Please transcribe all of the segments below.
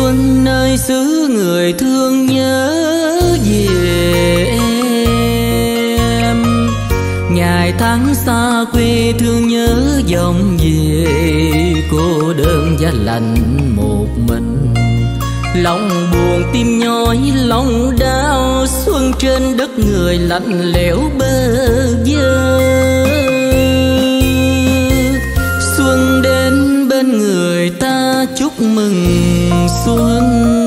xuân nơi xứ người thương nhớ về em. Ngày tháng xa quê thương nhớ dòng về, cô đơn giá lạnh một mình. Lòng buồn tim nhói lòng đau, xuân trên đất người lạnh lẽo bơ vơ. Xuân đến bên người ta chúc mừng xuân,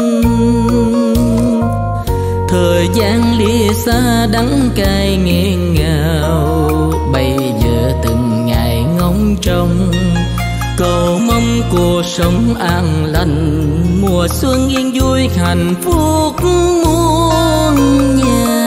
thời gian lìa xa đắng cay nghẹn ngào. Bây giờ từng ngày ngóng trông, cầu mong cuộc sống an lành, mùa xuân yên vui hạnh phúc muôn nhà.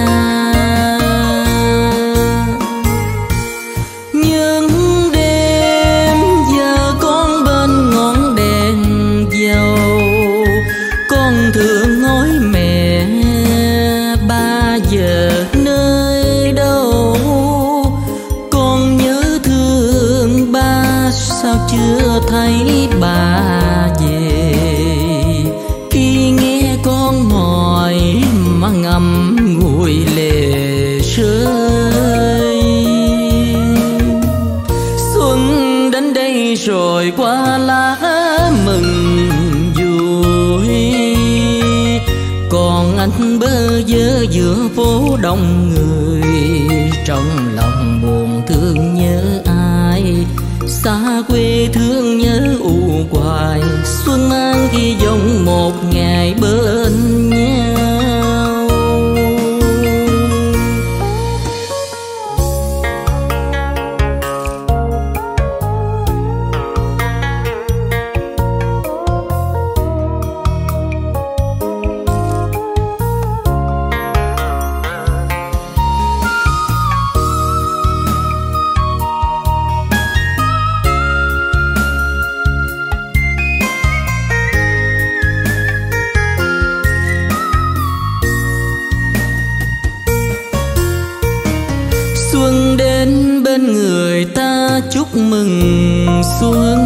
Nhưng đêm giờ con bên ngọn đèn dầu, con thường nói mẹ ba giờ nơi đâu. Con nhớ thương ba sao chưa thấy bà về, khi nghe con hỏi mà ngậm ngùi lệ rơi. Xuân đến đây rồi qua lá mừng vui, còn anh bơ vơ giữa phố đông người. Trong lòng buồn thương nhớ ai, xa quê thương nhớ u hoài. Xuân mang hy vọng một ngày bên nhau. Xuân đến bên người ta chúc mừng xuân,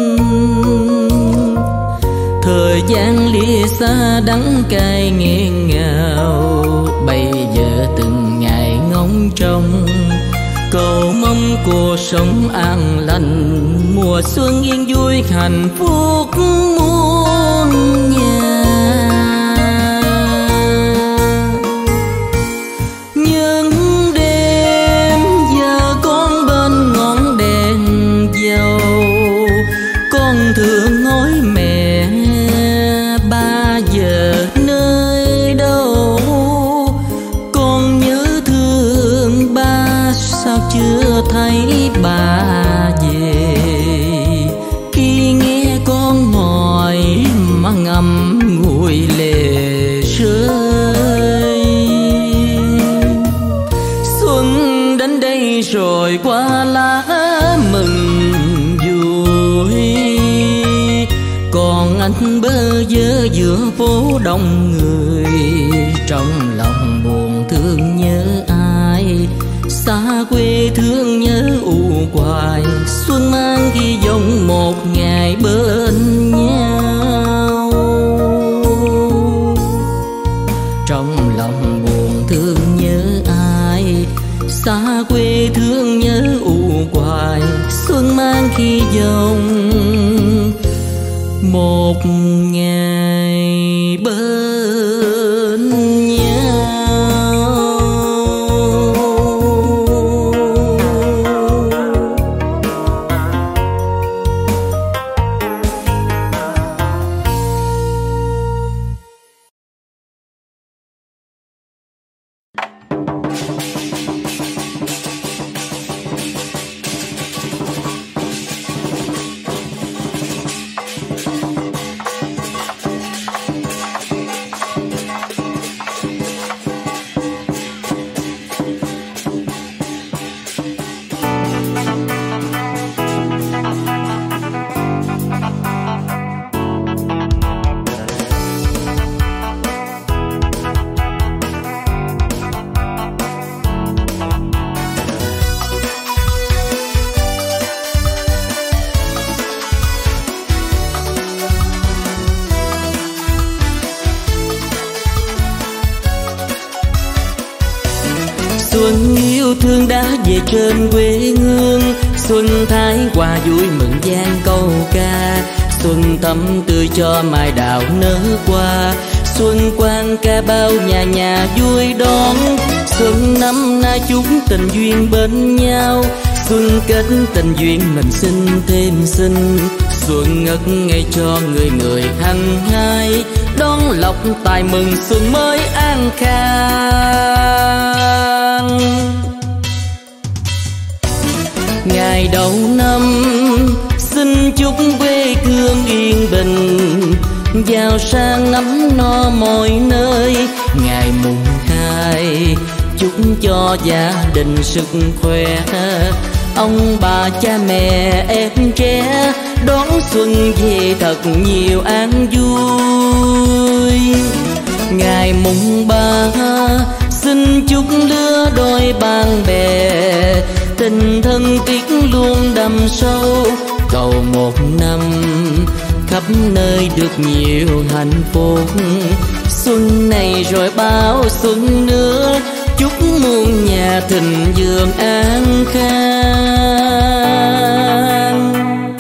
thời gian lìa xa đắng cay nghẹn ngào. Bây giờ từng ngày ngóng trông, cầu mong cuộc sống an lành, mùa xuân yên vui hạnh phúc muôn nhà. Thường nói mẹ ba giờ nơi đâu, con nhớ thương ba sao chưa thấy bà về, khi nghe con hỏi mà ngậm ngùi lệ rơi. Xuân đến đây rồi qua lá mừng vui, còn anh bơ vơ giữa phố đông người. Trong lòng buồn thương nhớ ai, xa quê thương nhớ u hoài. Xuân mang hy vọng một ngày bên nhau. Trong lòng buồn thương nhớ ai, xa quê thương nhớ u hoài. Xuân mang hy vọng một ngày bên nhau. trên quê hương. Xuân thái qua vui mừng gian câu ca, xuân thắm tươi cho mai đào nở qua. Xuân quang ca bao nhà nhà vui đón, xuân năm nay chúng tình duyên bên nhau. Xuân kết tình duyên mình xin thêm xin, xuân ngất ngây cho người người hăng hái, đón lộc tài mừng xuân mới an khang. Ngày đầu năm xin chúc quê hương yên bình, giàu sang ấm no mọi nơi. Ngày mùng 2 chúc cho gia đình sức khỏe, ông bà cha mẹ em trẻ đón xuân về thật nhiều an vui. Ngày mùng 3 xin chúc lứa đôi bạn bè, tình thân thiết luôn đậm sâu. Cầu một năm khắp nơi được nhiều hạnh phúc, xuân này rồi bao xuân nữa, chúc muôn nhà thịnh vượng an khang.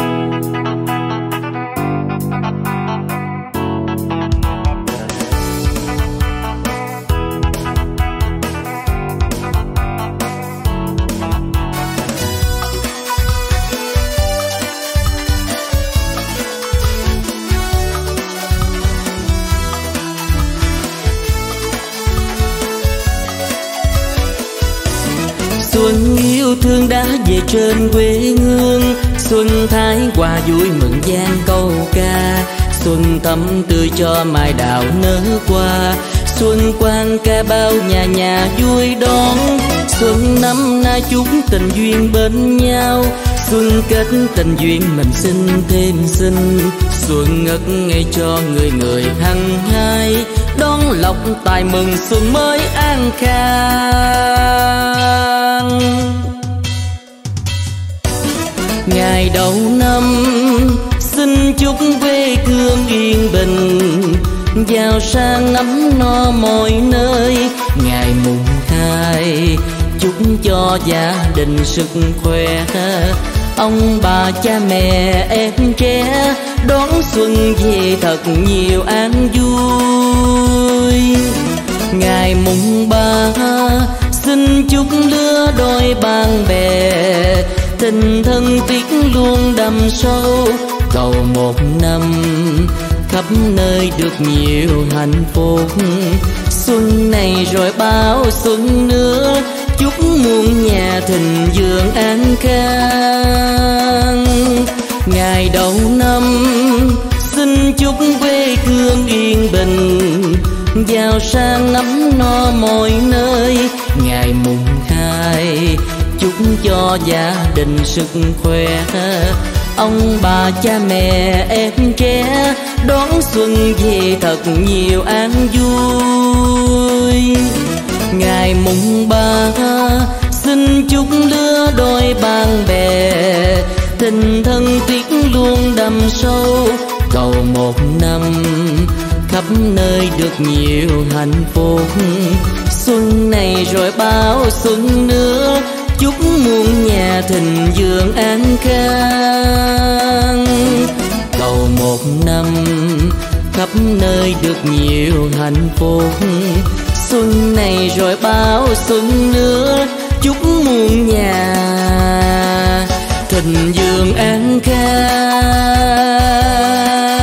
Xuân yêu thương đã về trên quê hương, xuân thái qua vui mừng gian câu ca, xuân thắm tươi cho mai đào nở qua. Xuân quang ca bao nhà nhà vui đón, xuân năm nay chúng tình duyên bên nhau. Xuân kết tình duyên mình xin thêm xin, xuân ngất ngây cho người người hăng hái, đón lộc tài mừng xuân mới an khang. Ngày đầu năm xin chúc quê hương yên bình, giàu sang ấm no mọi nơi. Ngày mùng 2 chúc cho gia đình sức khỏe, ông bà cha mẹ em trẻ đón xuân về thật nhiều an vui. Ngày mùng 3 xin chúc lứa đôi bạn bè, tình thân thiết luôn đậm sâu. Cầu một năm khắp nơi được nhiều hạnh phúc, xuân này rồi bao xuân nữa, chúc muôn nhà thịnh vượng an khang. Ngày đầu năm xin chúc quê hương yên bình, giàu sang ấm no mọi nơi. Ngày mùng 2 chúc cho gia đình sức khỏe, ông bà cha mẹ em trẻ đón xuân về thật nhiều an vui. Ngày mùng 3 xin chúc lứa đôi bạn bè, tình thân thiết luôn đậm sâu. Cầu một năm khắp nơi được nhiều hạnh phúc, xuân này rồi bao xuân nữa, chúc muôn nhà thịnh vượng an khang. Cầu một năm khắp nơi được nhiều hạnh phúc, xuân này rồi bao xuân nữa, chúc muôn nhà thịnh vượng an khang.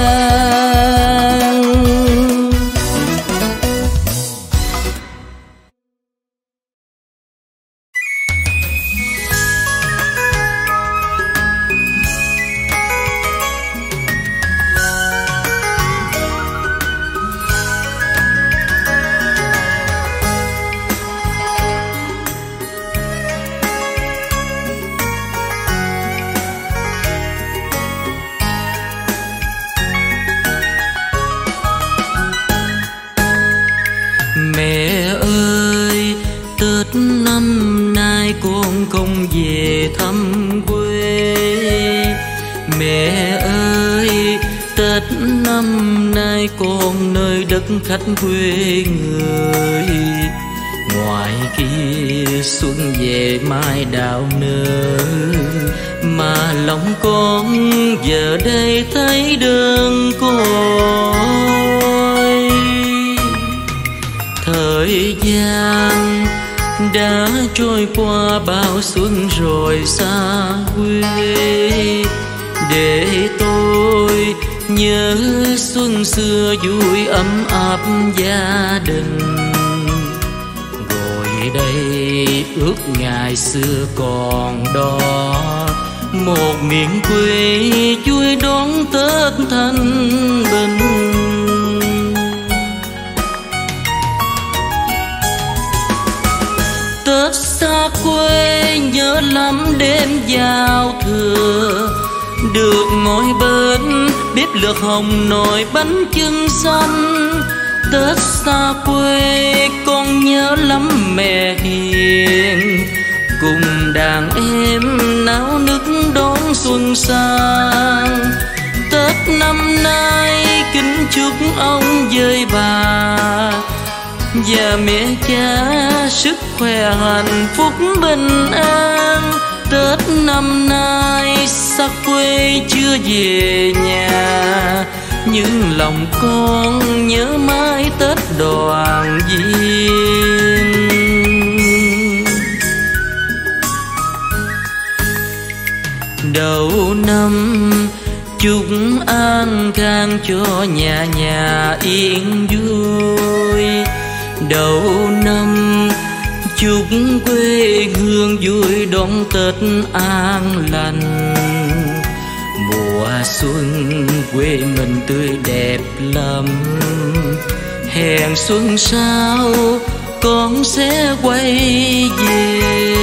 con không về thăm quê. Mẹ ơi, Tết năm nay con nơi đất khách quê người. Ngoài kia xuân về mai đào nở, mà lòng con giờ đây thấy đơn côi. Thời gian đã trôi qua bao xuân rồi xa quê, để tôi nhớ xuân xưa vui ấm áp gia đình. Ngồi đây ước ngày xưa còn đó, một miền quê vui đón Tết thanh bình. Tết xa quê nhớ lắm đêm giao thừa, được ngồi bên bếp lửa hồng nồi bánh chưng xanh. Tết xa quê con nhớ lắm mẹ hiền, cùng đàn em náo nức đón xuân sang. Tết năm nay kính chúc ông với bà và mẹ cha sức khỏe hạnh phúc bình an. Tết năm nay xa quê chưa về nhà, nhưng lòng con nhớ mãi Tết đoàn viên. Đầu năm chúc an khang cho nhà nhà yên vui. Đầu năm chúc quê hương vui đón Tết an lành. Mùa xuân quê mình tươi đẹp lắm, hẹn xuân sau con sẽ quay về.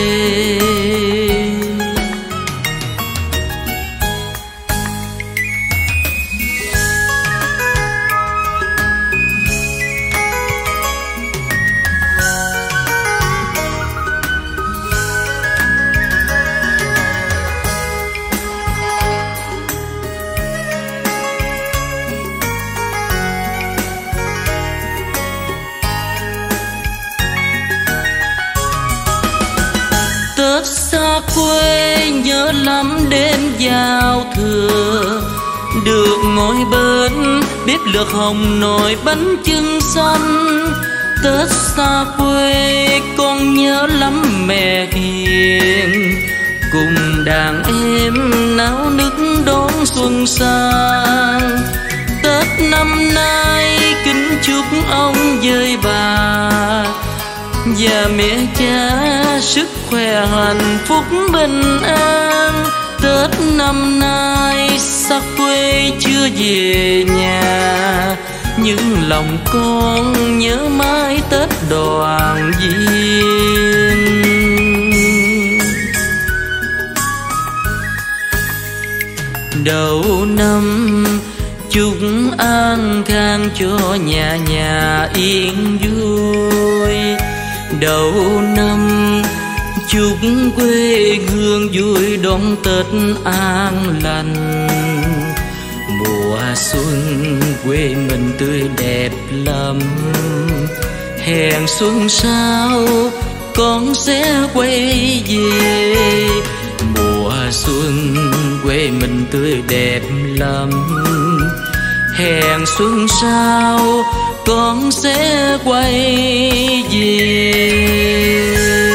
Tết xa quê nhớ lắm đêm giao thừa, được ngồi bên bếp lửa hồng nồi bánh chưng xanh. Tết xa quê con nhớ lắm mẹ hiền, cùng đàn em náo nức đón xuân sang. Tết năm nay kính chúc ông với bà và mẹ cha sức khỏe hạnh phúc bình an. Tết năm nay xa quê chưa về nhà, nhưng lòng con nhớ mãi Tết đoàn viên. Đầu năm chúc an khang cho nhà nhà yên vui. Đầu năm chúc quê hương vui đón Tết an lành. Mùa xuân quê mình tươi đẹp lắm, hẹn xuân sau con sẽ quay về. Mùa xuân quê mình tươi đẹp lắm, hẹn xuân sau con sẽ quay về.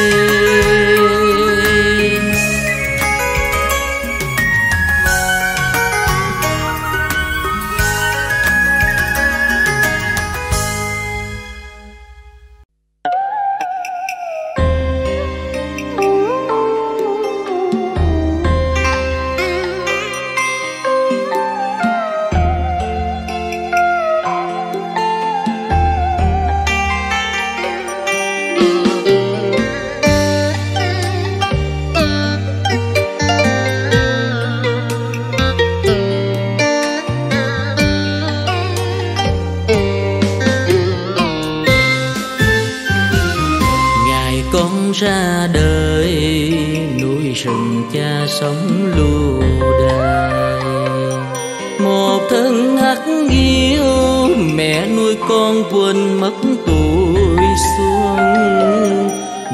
Ra đời núi rừng cha sống lưu đày, một thân hắc hiu mẹ nuôi con quên mất tuổi xuân.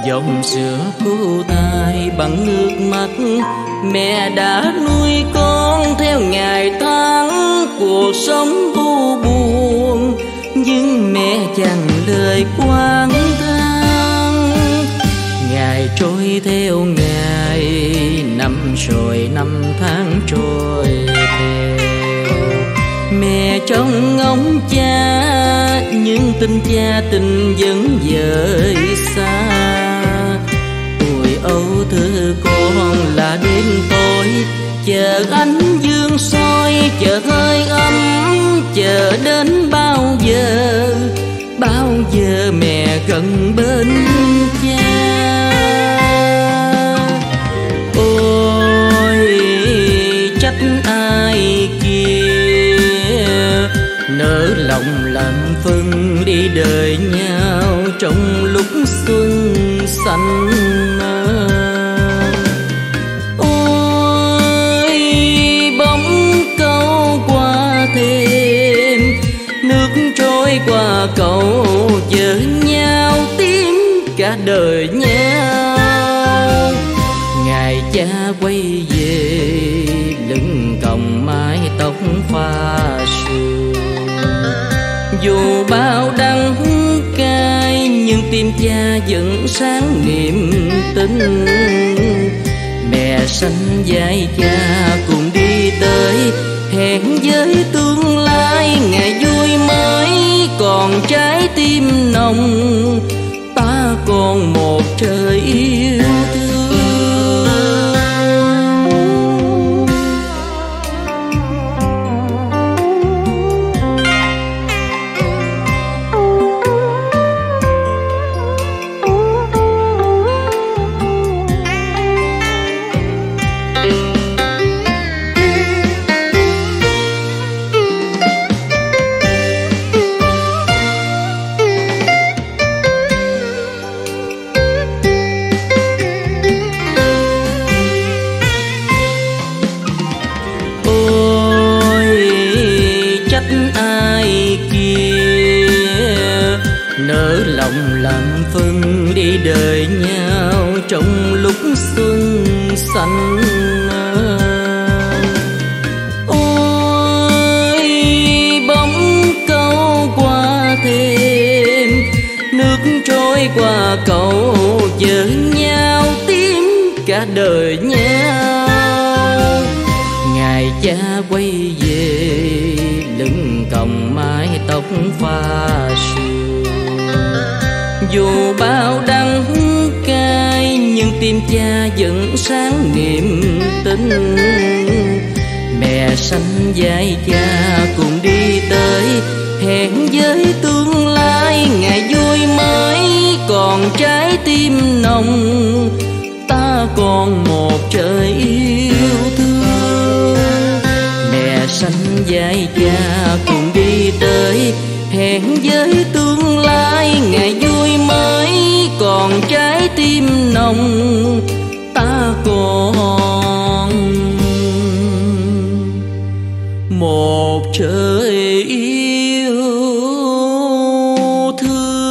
Dòng sữa cô tai bằng nước mắt, mẹ đã nuôi con theo ngày tháng cuộc sống u buồn, nhưng mẹ chẳng lời oán than. Ngày trôi theo ngày, năm rồi năm tháng trôi theo, mẹ trông ngóng cha nhưng tình cha tình vẫn dời xa. Tuổi ấu thơ con là đêm tối, chờ ánh dương soi, chờ hơi ấm, chờ đến bao giờ mẹ gần bên cha. Ôi trách ai kia, nỡ lòng làm phân đi đời nhau trong lúc xuân xanh. Ôi bóng câu qua thêm, nước trôi qua cầu, vợ nhau tím cả đời nhau. Ngày cha quay về, lưng còng mái tóc pha sương. Dù bao đắng cay nhưng tim cha vẫn sáng niềm tin. Mẹ sanh vai cha cùng đi tới, hẹn với tương lai ngày vui mới. Còn trái tim nồng, ta còn một trời yêu thương. Nỡ lòng làm phân đi đời nhau trong lúc xuân xanh. Ôi bóng câu qua thêm, nước trôi qua cầu, vợ nhau tím cả đời nhau. Ngày cha quay về, lưng còng mái tóc pha sương. Dù bao đắng cay nhưng tim cha vẫn sáng niềm tin. Mẹ sanh vai cha cùng đi tới, hẹn với tương lai ngày vui mới. Còn trái tim nồng, ta còn một trời yêu thương. Mẹ sanh vai cha cùng đi tới, hẹn với tương lai ngày vui mới. Còn trái tim nồng, ta còn một trời yêu thương.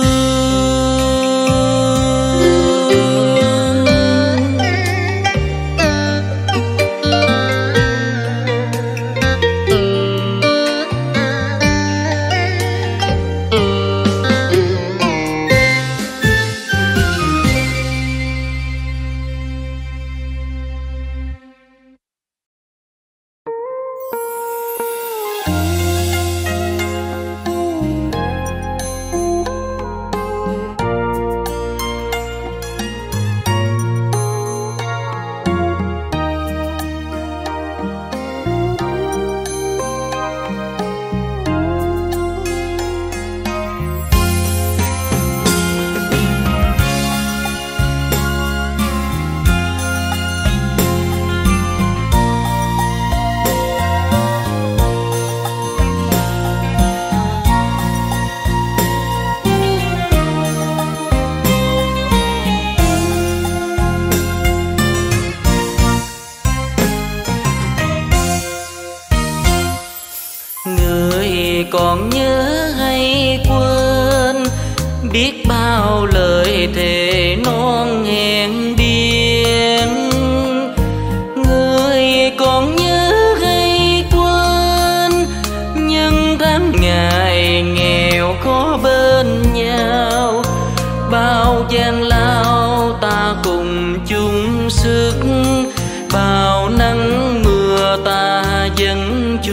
Còn nhớ hay quên biết bao lời thề non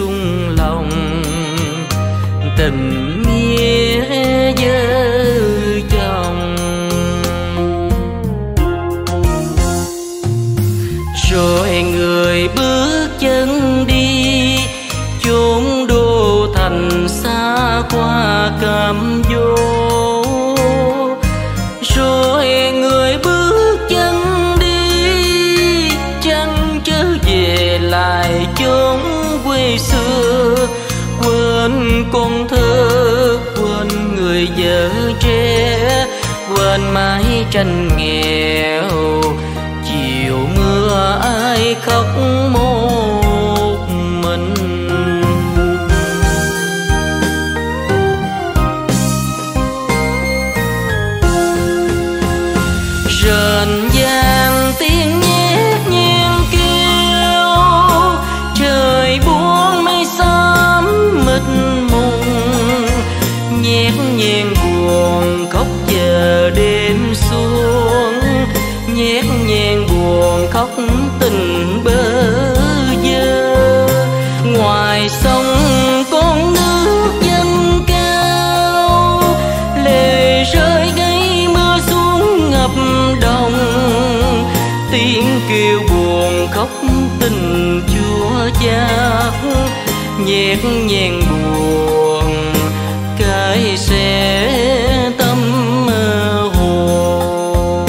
sung lòng tình nghĩa vợ chồng. Rồi người bước chân đi chốn đô thành xa qua cam dỗ. Rồi người bước chân đi chẳng trở về lại chốn quê xưa. Quên con thơ, quên người vợ trẻ, quên mái tranh nghèo. Chiều mưa ai khóc một mình. Rền vang tiếng nhét nhang kêu, trời buông mây xám mịt mùng. Nhét nhang buồn khóc chờ đêm xuống, nhét nhang buồn khóc tình bơ vơ. Ngoài sông con nước dâng cao, lệ rơi gây mưa xuống ngập đồng. Tiếng kêu buồn khóc tình chúa chát, nhét nhang buồn cái sẽ tâm hồn.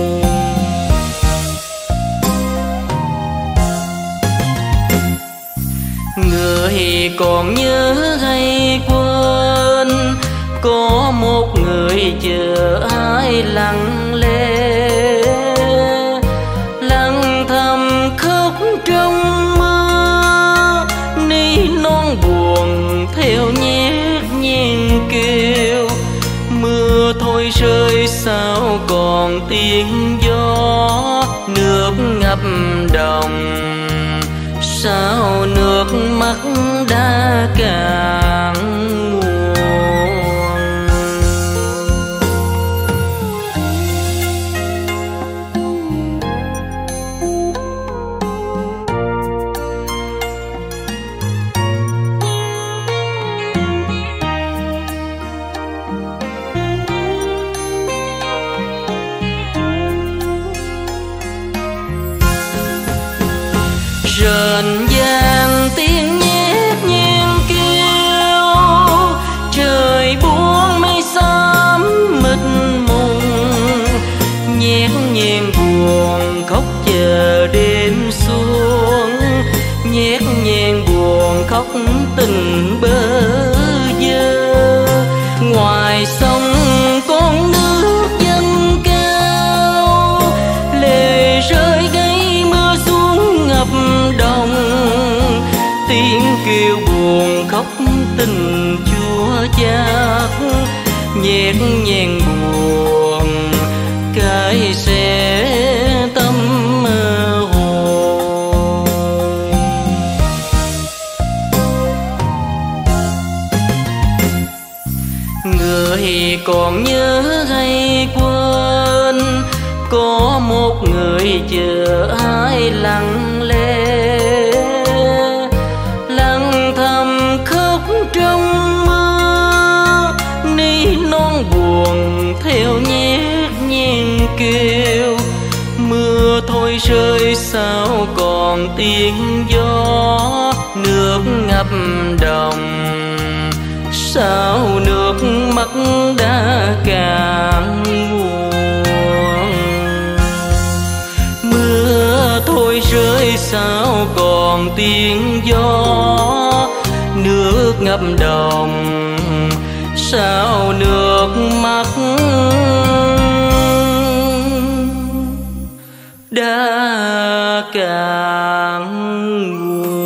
Người còn nhớ hay quên, có một người chờ ai lặng lẽ, lặng thầm khóc trong mưa. Ni non buồn theo nhét nhang kêu, mưa thôi rơi sao còn tiếng gió. Nước ngập đồng sao nước mắt đã cạn nguồn. Rền vang tiếng nhét nhang kêu, trời buông mây xám mịt mùng. Nhét nhang buồn khóc chờ đêm xuống, nhét nhang buồn khóc tình bơ vơ. Ngoài sông con nước dâng cao, lệ rơi gây mưa xuống ngập đồng. Tiếng kêu buồn khóc tình chúa chát, nhét nhang buồn cái sẽ tâm hồn. Người còn nhớ hay quên, có một người chờ ai lặng lẽ, lặng thầm khóc trong mưa. Ni non buồn theo nhét nhang kêu, mưa thôi rơi sao còn tiếng gió. Nước ngập đồng sao nước mắt đã cạn nguồn. Mưa thôi rơi sao còn tiếng gió. Nước ngập đồng sao nước mắt đã cạn nguồn.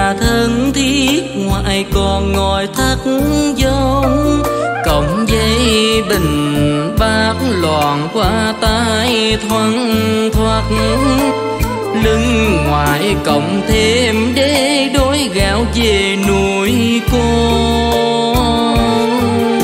nhà thân thiết, ngoài còn ngồi thắt vong. Cổng giấy bình bát loạn qua tay thoăn thoắt. Lưng ngoài cổng thêm đế đói gạo về nuôi con.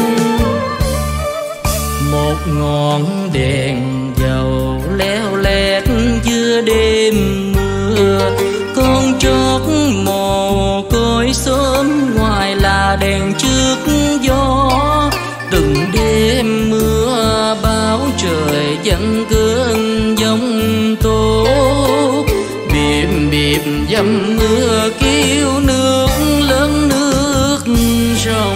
Một ngọn đèn dầu leo lét giữa đêm mưa. Con trót mồ côi sớm, ngoài là đèn trước gió. Từng đêm mưa bão trời vẫn cơn giông tố. Bìm bìm dầm mưa kêu nước lớn nước sông.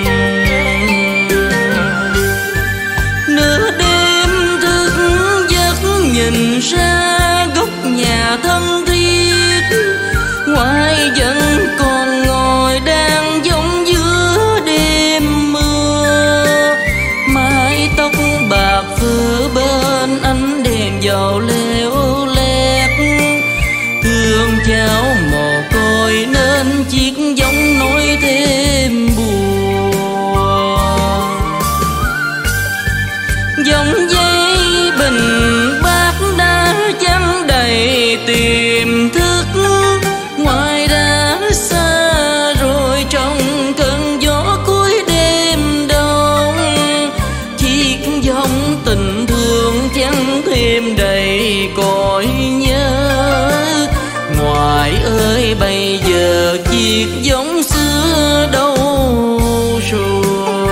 Nửa đêm thức giấc nhìn ra góc nhà thân thiết. Ngoài vẫn còn ngồi đang giống giữa đêm mưa. Mái tóc bạc phơ bên ánh đèn dầu leo lét. Thương cháu mồ côi nên chiếc giống nói thêm buồn. Giống giấy bình bát đá chắn đầy tiềm thức. Ngoài đã xa rồi trong cơn gió cuối đêm đông. Chiếc giống tình thương chẳng thêm đầy cõi nhớ. Ngoại ơi bây giờ chiếc giống xưa đâu rồi.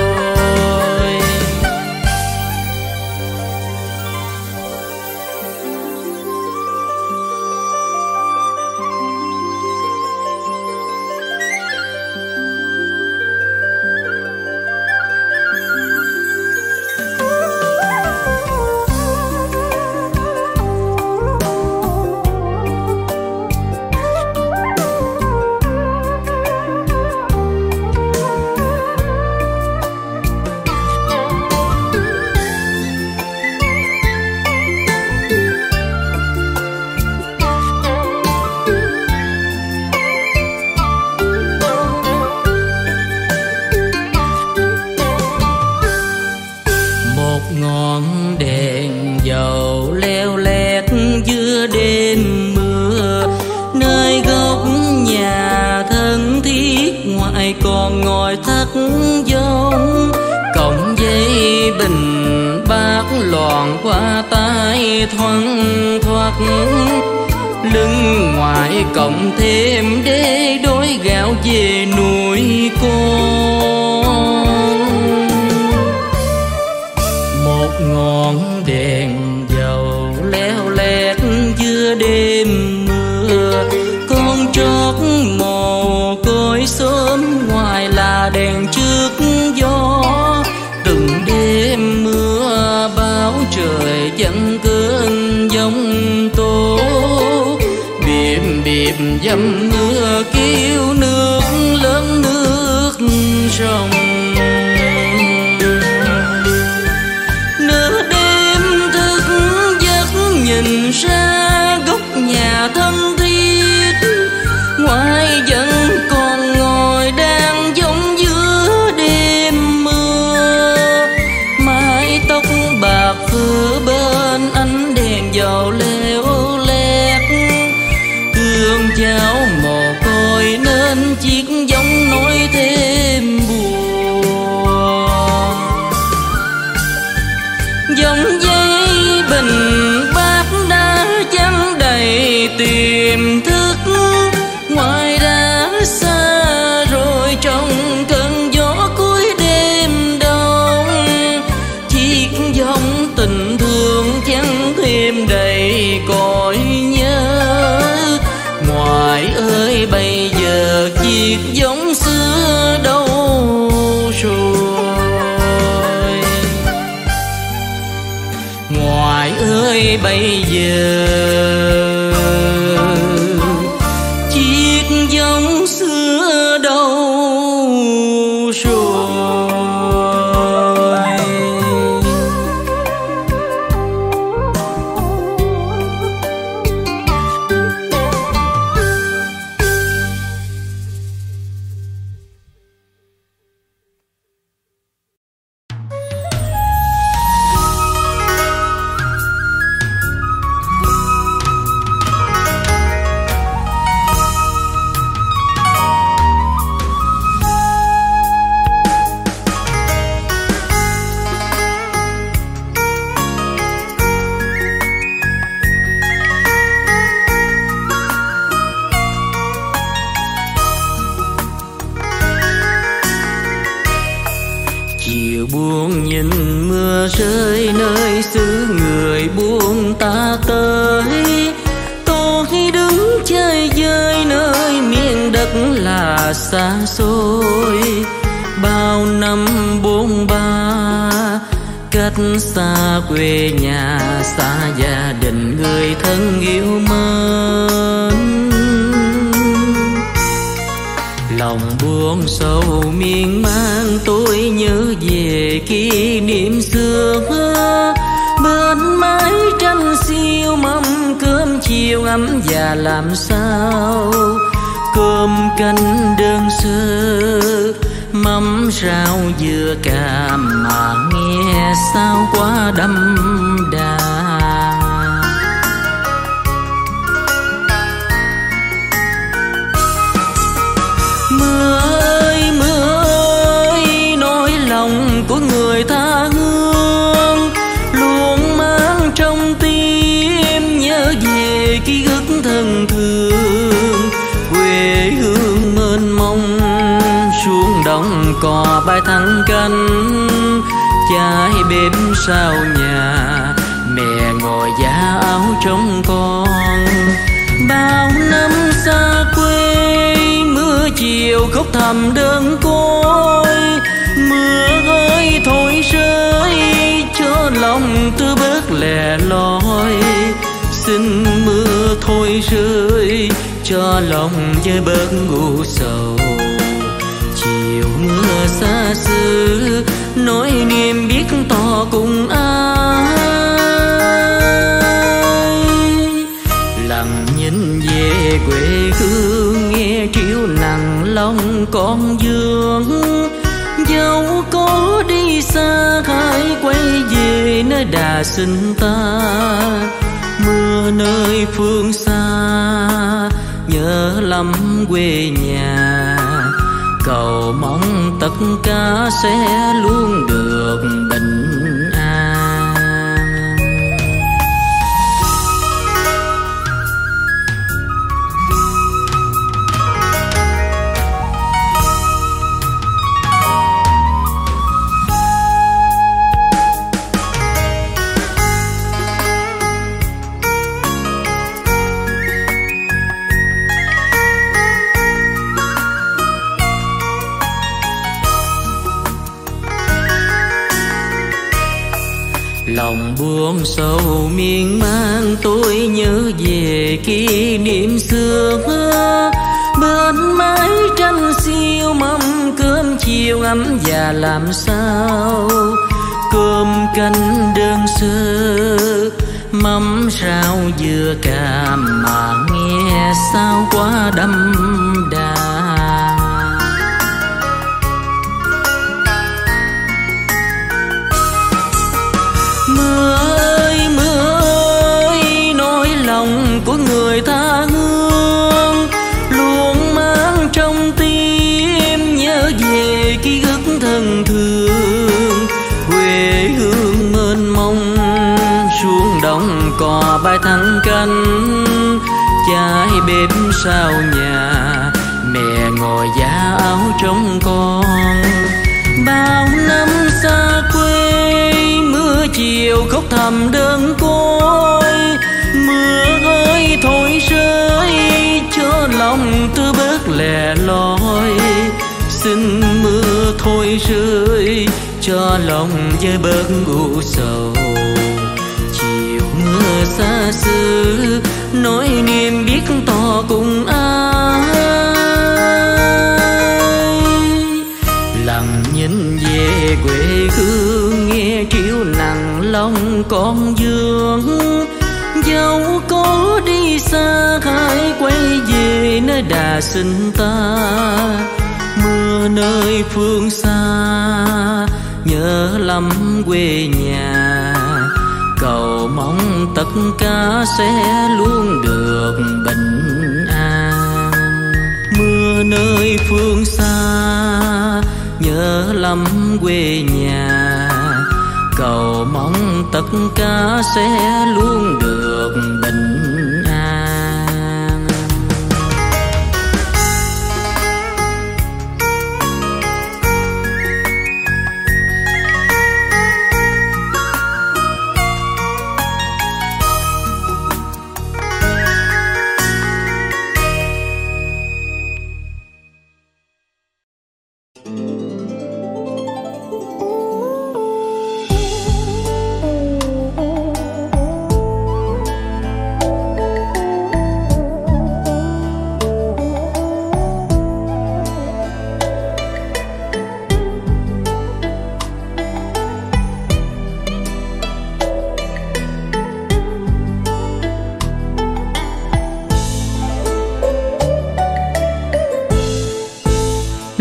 Ngọn đèn dầu leo lét giữa đêm mưa. Nơi góc nhà thân thiết, ngoài còn ngồi thắt vong. Cổng giấy bình bát loạn qua tay thoăn thoắt. Lưng ngoài cổng thêm đế đói gạo về nuôi con. Một ngọn đèn dầu leo lét giữa đêm mưa. Con trót mồ côi sớm, ngoài là đèn trước gió. Từng đêm mưa bão trời vẫn cơn giông tố. Bìm bìm dầm mưa kêu nước lớn nước sông. Nhìn ra góc nhà thân thiết. Ngoài vẫn còn ngồi đang giống giữa đêm mưa. Mái tóc bạc phơ bên ánh đèn dầu leo lét. Thương cháu mồ côi nên chiếc giống nói thêm buồn. Giống giấy bình bát đá chắn đầy tiềm thức. Ngoài đã xa rồi trong cơn gió cuối đêm đông. Chiếc giống tình thương chẳng thêm đầy cõi nhớ. Ngoại ơi bây giờ chiếc giống xưa đâu rồi. Ngoại ơi bây giờ chiếc giống xưa đâu rồi. buồn nhìn mưa rơi nơi xứ người buông ta tới. Tôi đứng chơi vơi nơi miền đất là xa xôi. Bao năm bôn ba cách xa quê nhà, xa gia đình người thân yêu mến. Lòng buồn sầu miên man tôi nhớ về kỷ niệm xưa. Bên mái tranh xiêu mâm cơm chiều ấm và làm sao. Cơm canh đơn sơ mắm rau dưa cam mà nghe sao quá đậm đà. Mưa ơi nỗi lòng của người tha hương luôn mang trong tim, nhớ về ký ức thân thương. Quê hương mênh mông xuống đồng cò bay thẳng cánh, cha bếp sau nhà mẹ ngồi vá áo trông con. Bao năm xa quê mưa chiều khóc thầm đơn côi. Mưa ơi thôi rơi cho lòng tôi bớt lẻ loi. Xin mưa thôi rơi cho lòng vơi bớt u sầu. Chiều mưa xa xứ nỗi niềm biết tỏ cùng ai. Lặng nhìn về quê hương nghe triểu nặng lòng con vương. Dẫu có đi xa hãy quay về nơi đà sinh ta. Mưa nơi phương xa nhớ lắm quê nhà. Cầu mong tất cả sẽ luôn được bình an. Lòng buồn sầu miên man tôi nhớ về kỷ niệm xưa. Bên mái tranh xiêu mâm cơm chiều ấm và làm sao. Cơm canh đơn sơ mắm rau dưa cam mà nghe sao quá đậm đà. Mưa ơi nỗi lòng của người tha hương luôn mang trong tim, nhớ về ký ức thân thương. Quê hương mênh mông xuống đồng cò bay thẳng cánh, cha bếp sau nhà mẹ ngồi vá áo trông con. Bao năm xa quê mưa chiều khóc thầm đơn côi. Mưa ơi thôi rơi cho lòng tôi bớt lẻ loi. Xin mưa thôi rơi cho lòng vơi bớt u sầu. Chiều mưa xa xứ nỗi niềm biết tỏ cùng ai. Lặng nhìn về quê hương nghe triểu nặng lòng con vương. Dẫu có đi xa hãy quay về nơi đà sinh ta. Mưa nơi phương xa nhớ lắm quê nhà. Cầu mong tất cả sẽ luôn được bình an. Mưa nơi phương xa nhớ lắm quê nhà. Cầu mong tất cả sẽ luôn được bình an.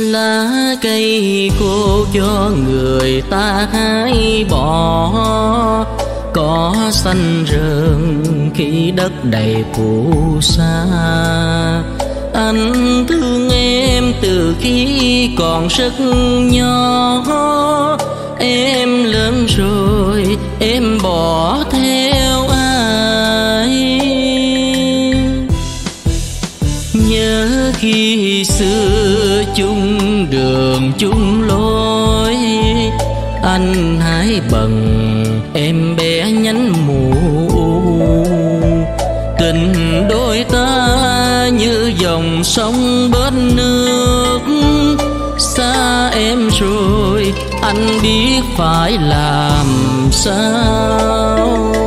Lá cây cô cho người ta hái bỏ, cỏ xanh rợn khi đất đầy phù sa. Anh thương em từ khi còn rất nhỏ, em lớn rồi em bỏ theo ai. Nhớ khi xưa chung đường chung lối, anh hái bần em bé nhánh mù. Tình đôi ta như dòng sông bên nước, xa em rồi anh biết phải làm sao.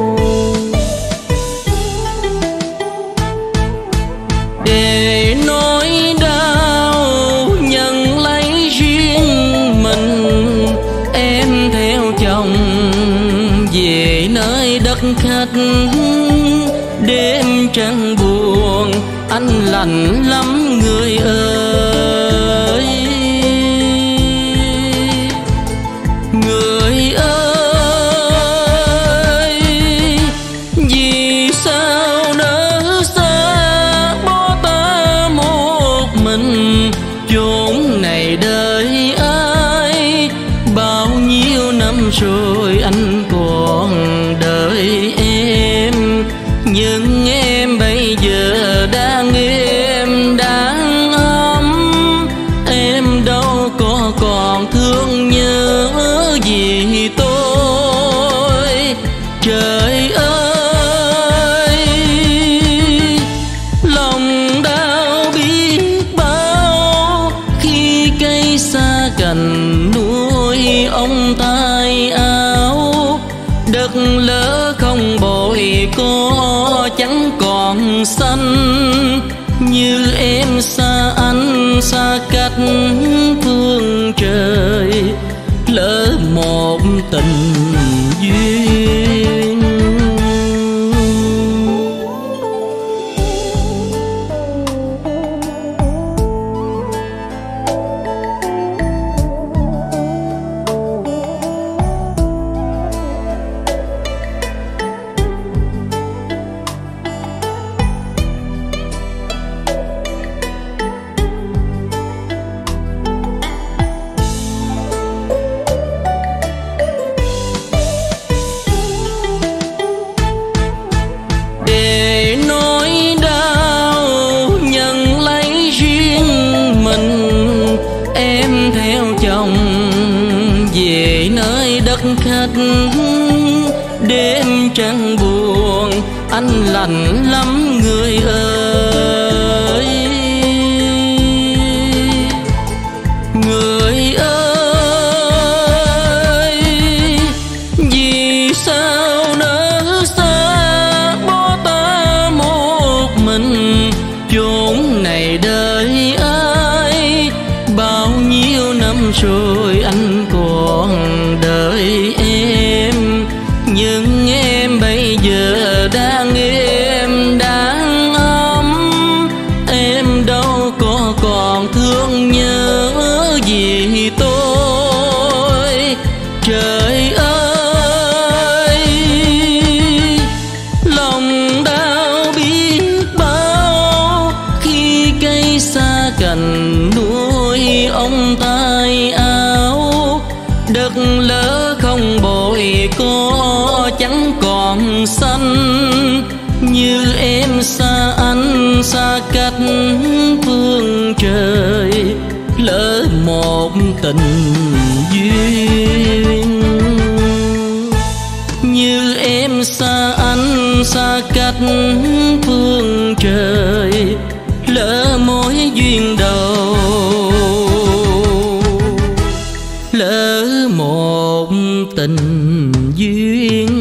Để nỗi đau nhận lấy riêng mình, em theo chồng về nơi đất khách. Đêm trăng buồn anh lạnh lắm người ơi. Người ơi, vì sao nỡ xa bỏ ta một mình, chốn này đời ai. Bao nhiêu năm rồi anh còn đợi em, nhưng em bây giờ đang êm đang ấm. Em đâu có còn thương nhớ gì tôi. Trời ơi, lòng đau biết bao khi cây xa cành nuôi ông tay áo. Đất lỡ không bội có chẳng còn xanh, như em xa anh xa cách phương trời, lỡ một tình duyên. Khách đêm trăng buồn anh lạnh lắm người ơi. Người ơi, vì sao nỡ xa bỏ ta một mình, chốn này đời ai. Bao nhiêu năm rồi anh còn đợi em, nhưng em bây giờ đang êm đang ấm. Em đâu có còn thương nhớ gì tôi. Trời ơi, lòng đau biết bao khi cây xa cành nuôi ông tay áo. Đất lỡ không bội có chẳng còn xanh, như em xa anh xa cách phương trời, lỡ một tình duyên. Như em xa anh xa cách phương trời, lỡ mối duyên đầu, lỡ một tình duyên.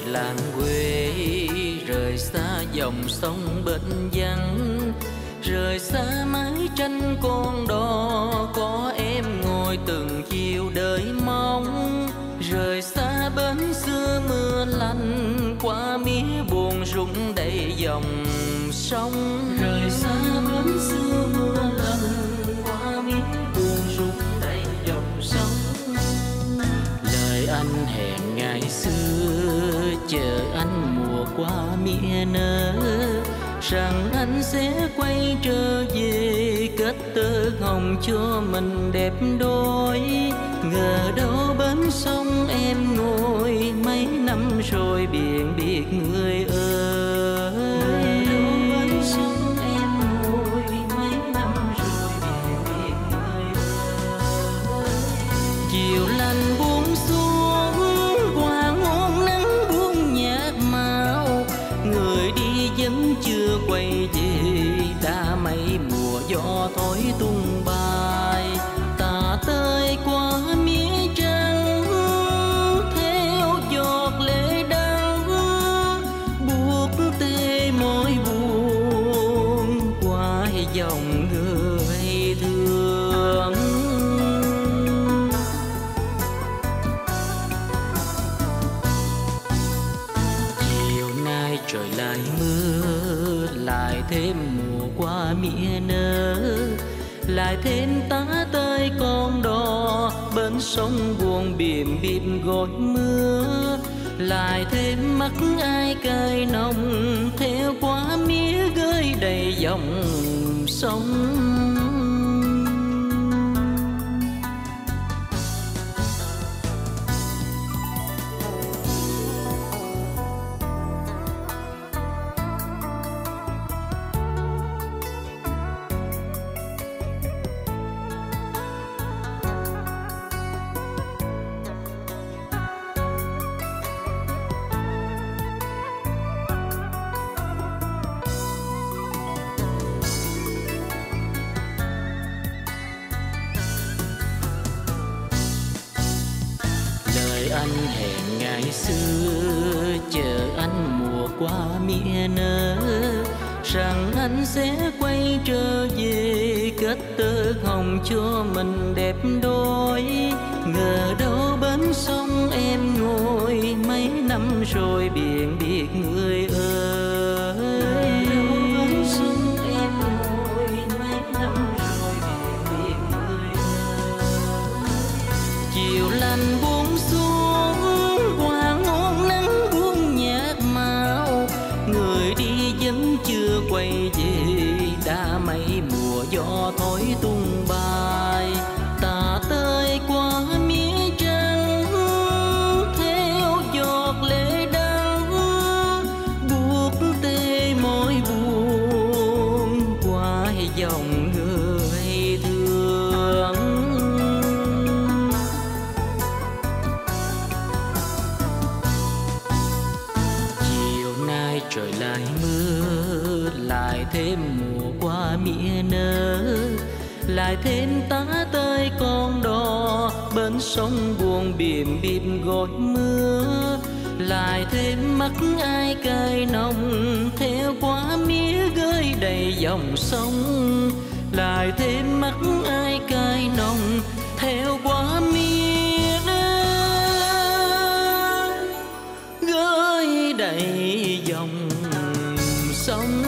làng quê, rời xa dòng sông bên vắng, rời xa mái tranh con đò có em ngồi từng chiều đợi mong, rời xa bến xưa mưa lạnh qua mía buồn rụng đầy dòng sông, rời xa bến xưa mưa lạnh qua mía buồn rụng đầy dòng sông. Lời anh hẹn ngày xưa chờ anh mùa qua mía nở, rằng anh sẽ quay trở về kết tơ hồng cho mình đẹp đôi. Ngờ đâu bến sông em ngồi mấy năm rồi biển biệt người ơi. Ngờ đâu bến sông em ngồi mấy năm rồi biển biệt người ơi. Chiều lạnh buông xuống hoàng hôn nắng buông nhạt màu, người đi vẫn chưa quay về, đã mấy mùa gió thổi tung bay. Ta tới qua mía trắng theo giọt lệ đắng, buốt tê môi buồn qua dòng người thương. Chiều nay trời lại mưa, lại thêm mùa qua mía nở, lại thêm tá tơi con đò bên sông buồn bìm bìm gọi mưa, lại thêm mắt ai cay nồng theo quả mía gơi đầy dòng sông. Anh hẹn ngày xưa chờ anh mùa qua mía nở, rằng anh sẽ quay trở về kết tơ hồng cho mình đẹp đôi. Ngờ đâu bến sông em ngồi mấy năm rồi biển biệt người ơi. Ngờ đâu bến sông em ngồi mấy năm rồi biển biệt người ơi. Chiều lạnh buông xuống hoàng hôn nắng buông nhạt màu, người đi vẫn chưa quay về, đã mấy mùa gió thổi tung bay. Ta tới qua mía trắng theo giọt lệ đắng, buốt tê môi buồn qua dòng người thương. Trời lại mưa, lại thêm mùa qua mía nở, lại thêm tá tơi con đò bên sông buồn bìm bìm gọi mưa, lại thêm mắt ai cay nồng theo quả mía gơi đầy dòng sông, lại thêm mắt ai cay nồng theo quả mía gơi đầy dòng sông.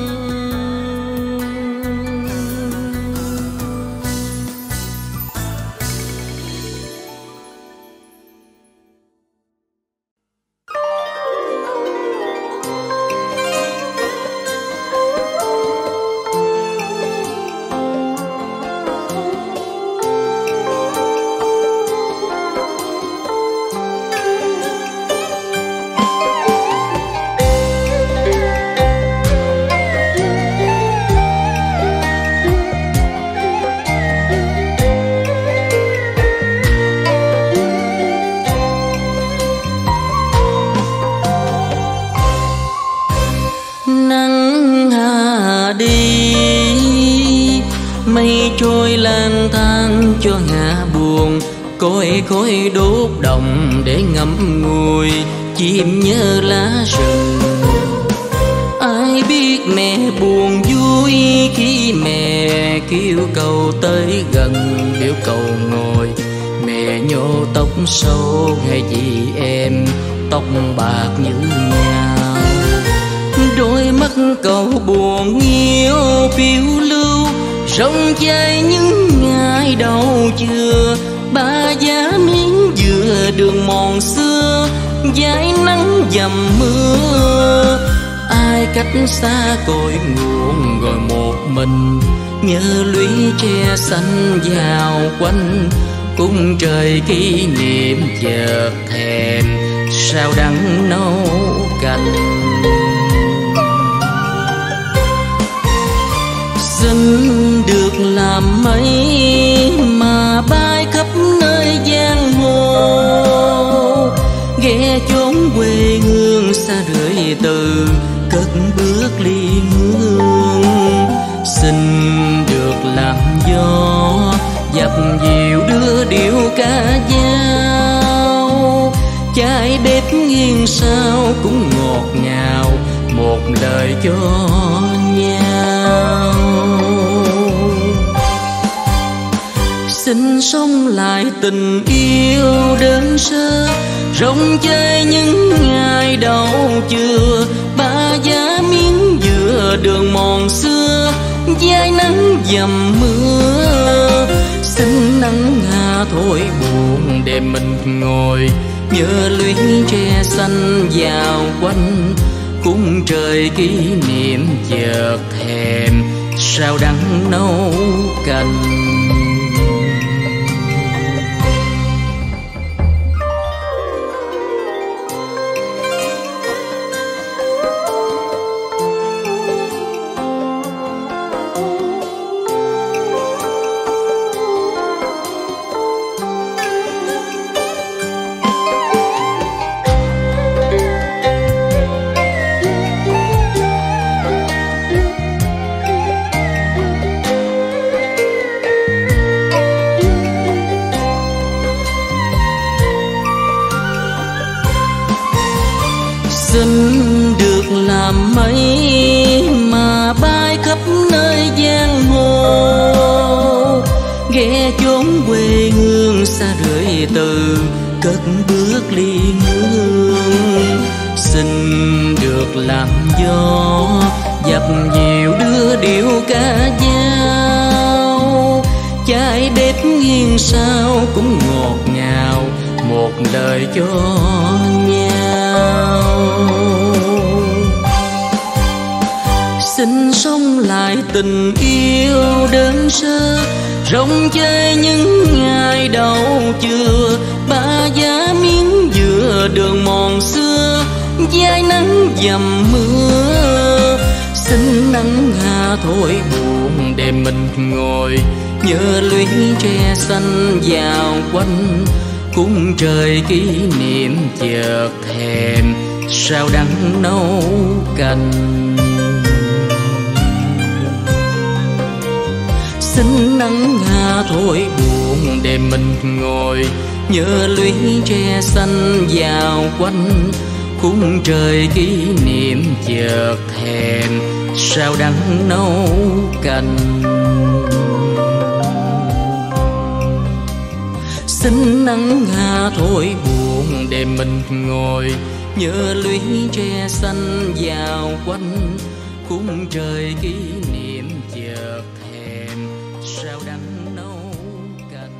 Mây trôi lang thang cho ngả buồn, cối khói đốt đồng để ngậm ngùi. chim nhớ lá rừng. Ai biết mẹ buồn vui khi mẹ kêu cầu tới gần, biểu cầu ngồi mẹ nhổ tóc sâu hay chị em tóc bạc như nhau. Đôi mắt cậu buồn nghiêu phiêu lưu, rong chơi những ngày đầu chưa. Ba giá miếng dừa đường mòn xưa, dãi nắng dầm mưa. Ai cách xa cội nguồn rồi một mình, nhớ lũy tre xanh vào quanh. Cung trời kỷ niệm chợt thèm, sao đắng nấu canh. Xin được làm mây mà bay khắp nơi giang hồ, ghé chốn quê hương xa rượi từ, cất bước ly hương. Xin được làm gió dập dịu đưa điệu ca dao, trái bếp nghiêng sao cũng ngọt ngào, một lời cho nhau. Xin sống lại tình yêu đơn sơ, rong chơi những ngày đầu chưa. Ba giá miếng dừa đường mòn xưa, dãi nắng dầm mưa. Xin nắng hạ thôi buồn để mình ngồi, nhớ lũy tre xanh vào quanh. Cung trời kỷ niệm chợt thèm, sao đắng nấu canh. Xin được làm mây mà bay khắp nơi giang hồ, ghé chốn quê hương xa rượi từ, cất bước ly hương. Xin được làm gió dập dịu đưa điệu ca dao, trái bếp nghiêng sao cũng ngọt ngào, một lời cho nhau. Xin sống lại tình yêu đơn sơ, rong chơi những ngày đầu chưa. Ba giá miếng dừa đường mòn xưa, dãi nắng dầm mưa. Xin nắng hạ thôi buồn để mình ngồi, nhớ lũy tre xanh vào quanh. Cung trời kỷ niệm chợt thèm, sao đắng nấu canh. Xin nắng hạ thôi buồn để mình ngồi, nhớ lũy tre xanh vào quanh. Cung trời kỷ niệm chợt thèm, sao đắng nấu canh. Xin nắng hạ thôi buồn để mình ngồi, nhớ lũy tre xanh vào quanh. Cung trời kỷ niệm chợt thèm, sao đắng nấu canh.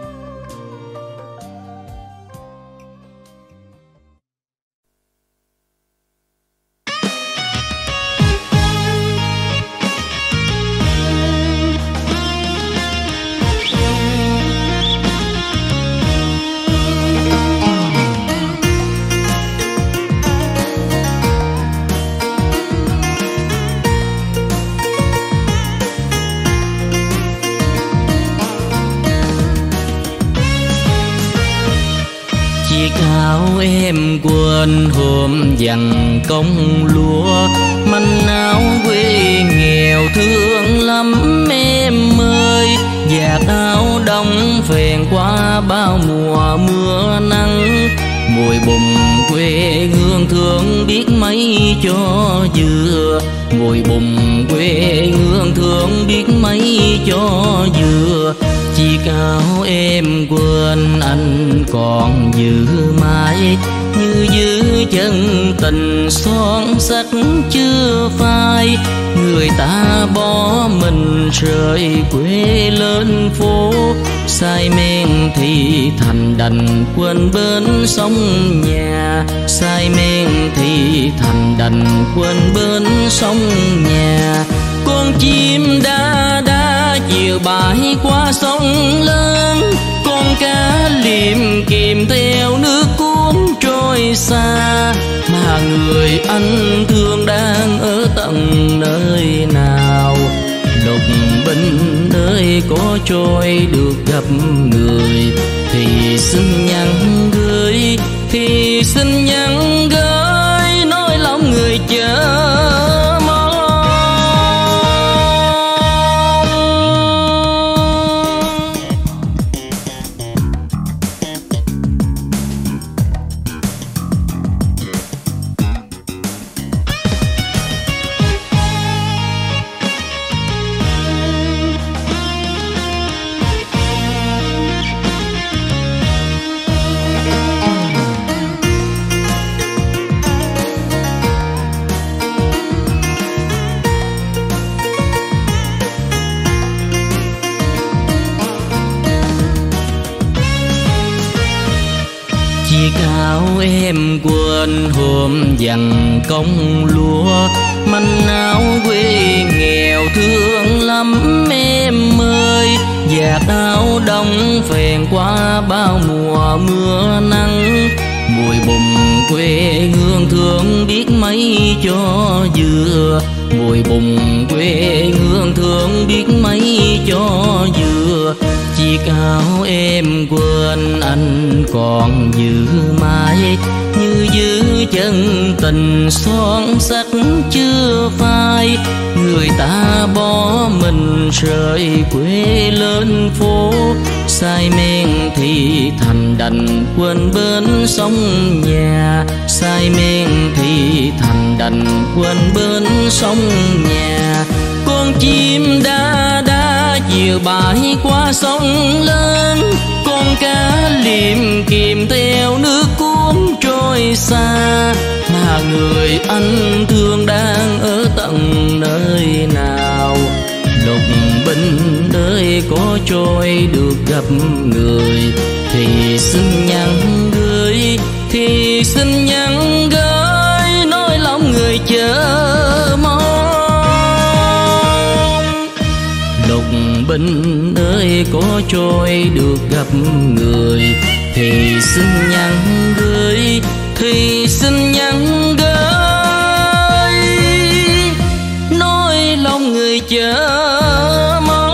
Chiếc áo em quên hôm dằn công lúa, manh áo quê nghèo thương lắm em ơi. Vạt áo đông phèn qua bao mùa mưa nắng, mùi bùm quê hương thương biết mấy cho vừa, mùi bùm quê hương thương biết mấy cho vừa. Chiếc áo em quên anh còn giữ mãi, như giữ chân tình son sắc chưa phai. Người ta bỏ mình rời quê lên phố, say men thì thành đành quên bên sông nhà, say men thì thành đành quên bên sông nhà. Con chim đã chiều bãi qua sông lớn, con cá liệm kìm theo nước cuốn trôi xa. Mà người anh thương đang ở tận nơi nào, lục bình nơi có trôi được gặp người. Thì xin nhắn gửi, thì xin nhắn gửi, nói lòng người chờ mong. Chiếc áo em quên hôm dằn công lúa, manh áo quê nghèo thương lắm em ơi. Vạt áo đông phèn qua bao mùa mưa nắng, mùi bùm quê hương thương biết mấy cho vừa, mùi bùm quê hương thương biết mấy cho vừa. Chiếc áo em quên anh còn giữ mãi, như giữ chân tình son sắc chưa phai. Người ta bỏ mình rời quê lên phố, say men thì thành đành quên bên sông nhà, say men thì thành đành quên bên sông nhà. Con chim đã chiều bãi qua sông lớn, con cá liệm kìm theo nước cuốn trôi xa. Mà người anh thương đang ở tận nơi nào, lục bình nơi có trôi được gặp người. Thì xin nhắn gửi, thì xin nhắn gửi, nói lòng người chờ mong. Lục bình nơi có trôi được gặp người. Thì xin nhắn gửi, thì xin nhắn gửi, nói lòng người chờ mong.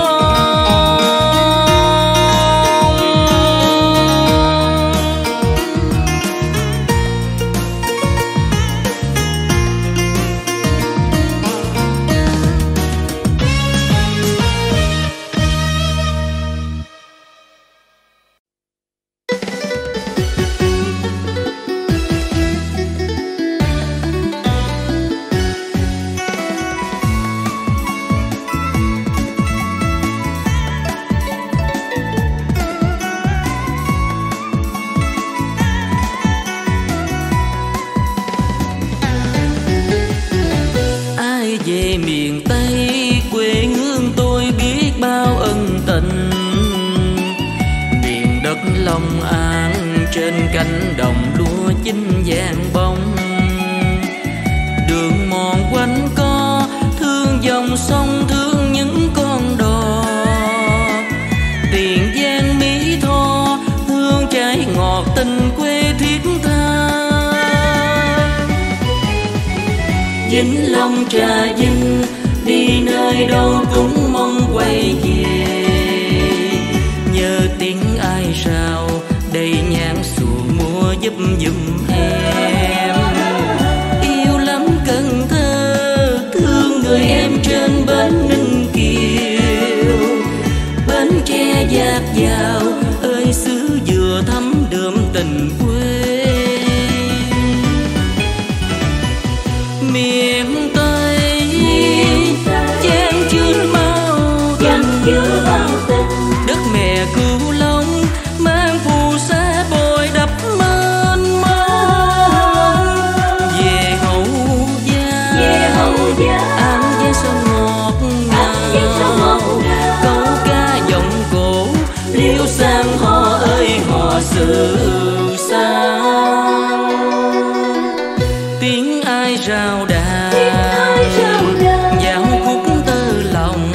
Về miền Tây quê hương tôi biết bao ân tình, miền đất Long An trên cánh đồng lúa chín vàng bông. Đường mòn quanh co thương dòng sông, thương những con đò. Tiền Giang Mỹ Tho hương trái ngọt tình quê thiết tha. Vĩnh Long Trà Vinh đi nơi đâu cũng mong quay về. Nhờ tiếng ai rào đầy nhang xuồng mua giúp giùm em. Yêu lắm Cần Thơ thương người em trên bến Ninh Kiều. Bến Tre dạt dào ơi xứ vừa thắm đượm tình quê. sự sang. Tiếng ai rao đàn dạo khúc tơ lòng,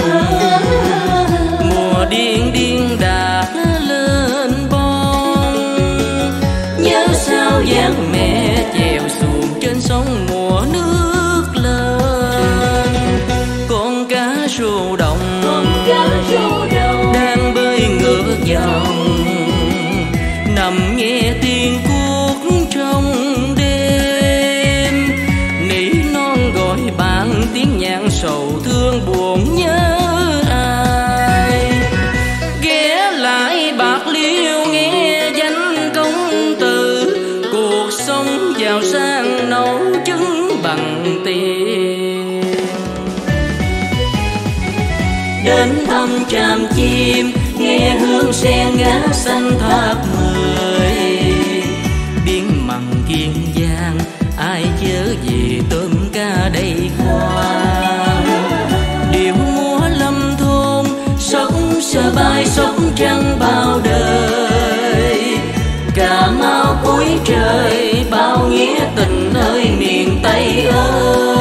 mùa điên điên đã lên bon. Nhớ sao dáng mẹ chèo xuồng trên sông mùa nước lên. Con cá rô đồng đang bơi ngược dòng, nằm nghe tiếng cuốc trong đêm. Nỉ non gọi bạn tiếng nhạc sầu thương buồn nhớ ai. Ghé lại Bạc Liêu nghe danh công tử, cuộc sống giàu sang nấu trứng bằng tiền. Đến thăm Tràm Chim nghe hương sen ngát xanh tháp mười. Biển mặn Kiên Giang ai chớ gì tôm ca đầy khoan. Điệu múa lâm thôn sóc sờ bay sóc trăng bao đời. Cà Mau cuối trời bao nghĩa tình ơi miền Tây ơi.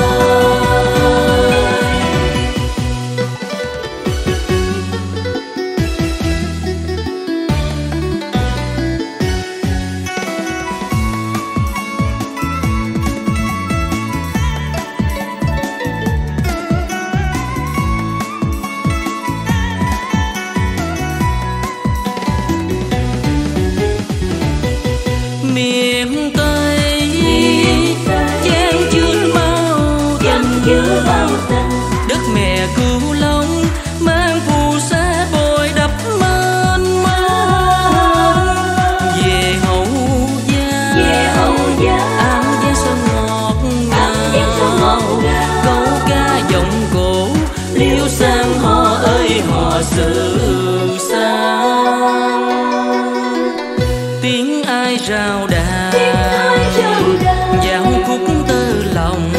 Miền Tây chan chứa bao tình, đất mẹ Cửu Long mang phù sa bồi đắp mênh mông. Về Hậu Giang An Giang sông ngọt ngào, câu ca giọng cổ liêu sang hò ơi hò sự sang. Tiếng ai rao đàn dạo khúc tơ lòng,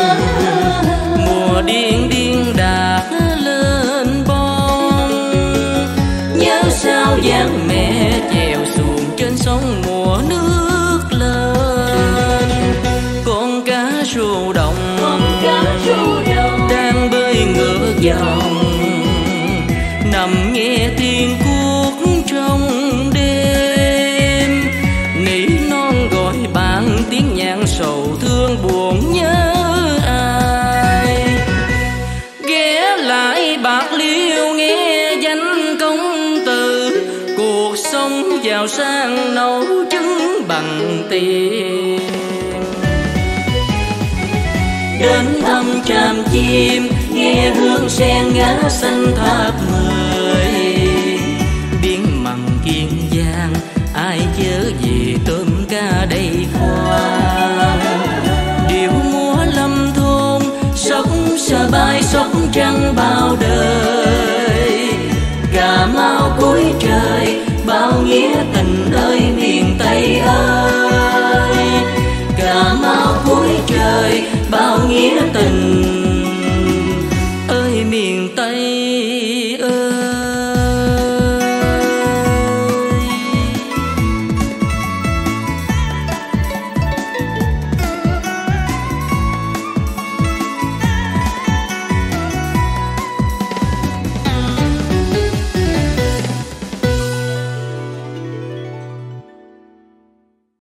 mùa điên điên đã lên bon. Nhớ sao dáng mẹ chèo xuồng trên sông mùa nước lên. Con cá rô đồng đang bơi ngược dòng, nằm nghe tiếng cuốc trong đêm. Nỉ non gọi bạn tiếng nhạc sầu thương buồn nhớ ai. Ghé lại Bạc Liêu nghe danh công tử, cuộc sống giàu sang nấu trứng bằng tiền. Đến thăm Tràm Chim nghe hương sen ngát xanh tháp mười. Biển mặn Kiên Giang ai chớ gì tôm ca đầy khoan. Điệu múa lâm thôn sóc sờ bay sóc trăng bao đời. Cà Mau cuối trời bao nghĩa tình